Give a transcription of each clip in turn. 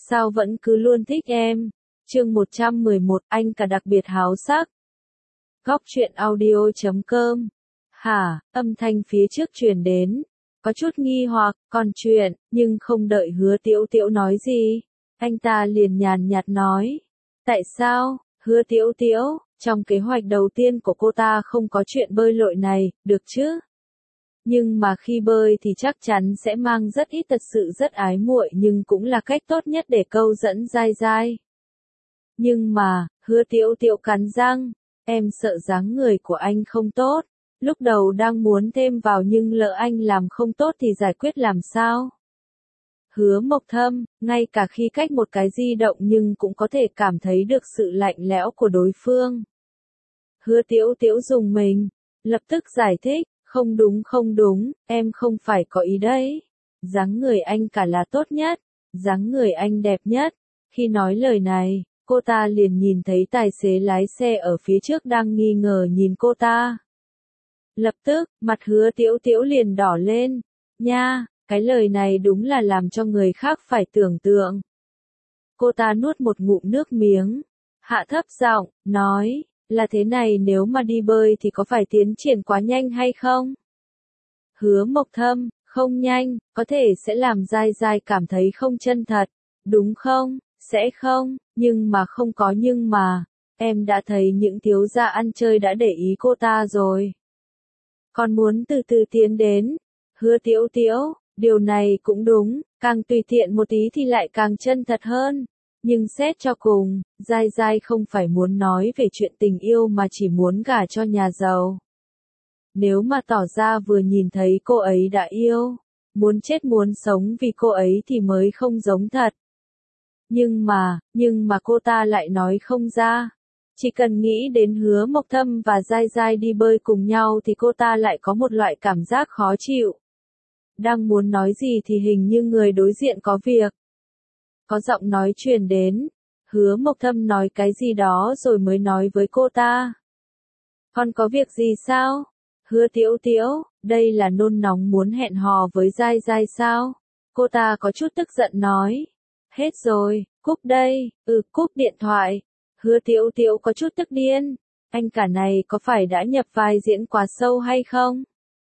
sao vẫn cứ luôn thích em. Chương 111, anh cả đặc biệt háo sắc. Góc truyện audio.com. Hả, âm thanh phía trước truyền đến. Có chút nghi hoặc, còn chuyện, nhưng không đợi Hứa Tiểu Tiểu nói gì. Anh ta liền nhàn nhạt nói. Tại sao, Hứa Tiểu Tiểu, trong kế hoạch đầu tiên của cô ta không có chuyện bơi lội này, được chứ? Nhưng mà khi bơi thì chắc chắn sẽ mang rất ít, thật sự rất ái muội, nhưng cũng là cách tốt nhất để câu dẫn dai dai. Nhưng mà, Hứa Tiểu Tiểu cắn răng, em sợ dáng người của anh không tốt. Lúc đầu đang muốn thêm vào nhưng lỡ anh làm không tốt thì giải quyết làm sao? Hứa Mộc Thâm, ngay cả khi cách một cái di động nhưng cũng có thể cảm thấy được sự lạnh lẽo của đối phương. Hứa Tiểu Tiểu dùng mình, lập tức giải thích, không đúng, em không phải có ý đấy. Dáng người anh cả là tốt nhất, dáng người anh đẹp nhất. Khi nói lời này, cô ta liền nhìn thấy tài xế lái xe ở phía trước đang nghi ngờ nhìn cô ta. Lập tức, mặt Hứa Tiểu Tiểu liền đỏ lên. Nha, cái lời này đúng là làm cho người khác phải tưởng tượng. Cô ta nuốt một ngụm nước miếng, hạ thấp giọng, nói, là thế này, nếu mà đi bơi thì có phải tiến triển quá nhanh hay không? Hứa Mộc Thâm, không nhanh, có thể sẽ làm dai dai cảm thấy không chân thật, đúng không? Sẽ không, nhưng mà không có nhưng mà, em đã thấy những thiếu gia ăn chơi đã để ý cô ta rồi. Còn muốn từ từ tiến đến. Hứa Tiểu Tiểu, điều này cũng đúng, càng tùy tiện một tí thì lại càng chân thật hơn. Nhưng xét cho cùng, dai dai không phải muốn nói về chuyện tình yêu mà chỉ muốn gả cho nhà giàu. Nếu mà tỏ ra vừa nhìn thấy cô ấy đã yêu, muốn chết muốn sống vì cô ấy thì mới không giống thật. Nhưng mà cô ta lại nói không ra. Chỉ cần nghĩ đến Hứa Mộc Thâm và dai dai đi bơi cùng nhau thì cô ta lại có một loại cảm giác khó chịu. Đang muốn nói gì thì hình như người đối diện có việc. Có giọng nói truyền đến. Hứa Mộc Thâm nói cái gì đó rồi mới nói với cô ta. Con có việc gì sao? Hứa Tiểu Tiểu, đây là nôn nóng muốn hẹn hò với dai dai sao? Cô ta có chút tức giận nói. Hết rồi, cúp đây, cúp điện thoại. Hứa Tiểu Tiểu có chút tức điên. Anh cả này có phải đã nhập vai diễn quá sâu hay không?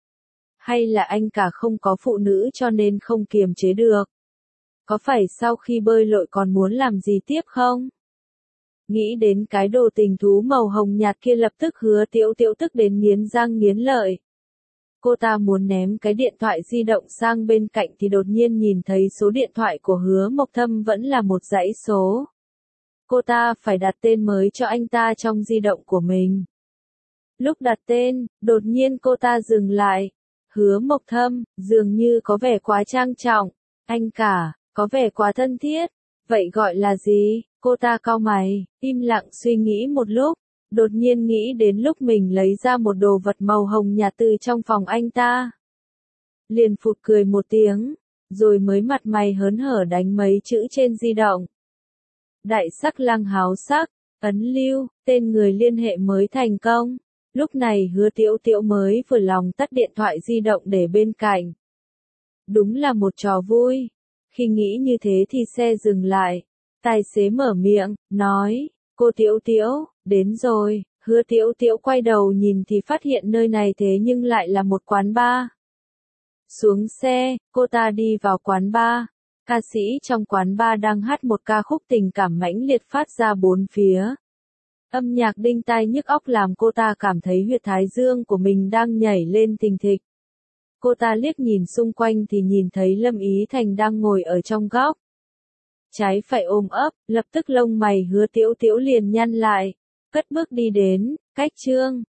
Hay là anh cả không có phụ nữ cho nên không kiềm chế được? Có phải sau khi bơi lội còn muốn làm gì tiếp không? Nghĩ đến cái đồ tình thú màu hồng nhạt kia lập tức Hứa Tiểu Tiểu tức đến nghiến răng nghiến lợi. Cô ta muốn ném cái điện thoại di động sang bên cạnh thì đột nhiên nhìn thấy số điện thoại của Hứa Mộc Thâm vẫn là một dãy số. Cô ta phải đặt tên mới cho anh ta trong di động của mình. Lúc đặt tên, đột nhiên cô ta dừng lại. Hứa Mộc Thâm, dường như có vẻ quá trang trọng. Anh cả, có vẻ quá thân thiết. Vậy gọi là gì? Cô ta cau mày, im lặng suy nghĩ một lúc. Đột nhiên nghĩ đến lúc mình lấy ra một đồ vật màu hồng nhạt từ trong phòng anh ta. Liền phụt cười một tiếng, rồi mới mặt mày hớn hở đánh mấy chữ trên di động. Đại sắc lang háo sắc, ấn lưu, tên người liên hệ mới thành công. Lúc này Hứa Tiểu Tiểu mới vừa lòng tắt điện thoại di động để bên cạnh. Đúng là một trò vui. Khi nghĩ như thế thì xe dừng lại. Tài xế mở miệng, nói, cô Tiểu Tiểu, đến rồi. Hứa Tiểu Tiểu quay đầu nhìn thì phát hiện nơi này thế nhưng lại là một quán bar. Xuống xe, cô ta đi vào quán bar. Ca sĩ trong quán bar đang hát một ca khúc tình cảm mãnh liệt phát ra bốn phía. Âm nhạc đinh tai nhức óc làm cô ta cảm thấy huyệt thái dương của mình đang nhảy lên thình thịch. Cô ta liếc nhìn xung quanh thì nhìn thấy Lâm Ý Thành đang ngồi ở trong góc. Trái phải ôm ấp, lập tức lông mày Hứa Tiểu Tiểu liền nhăn lại. Cất bước đi đến, cách Trương,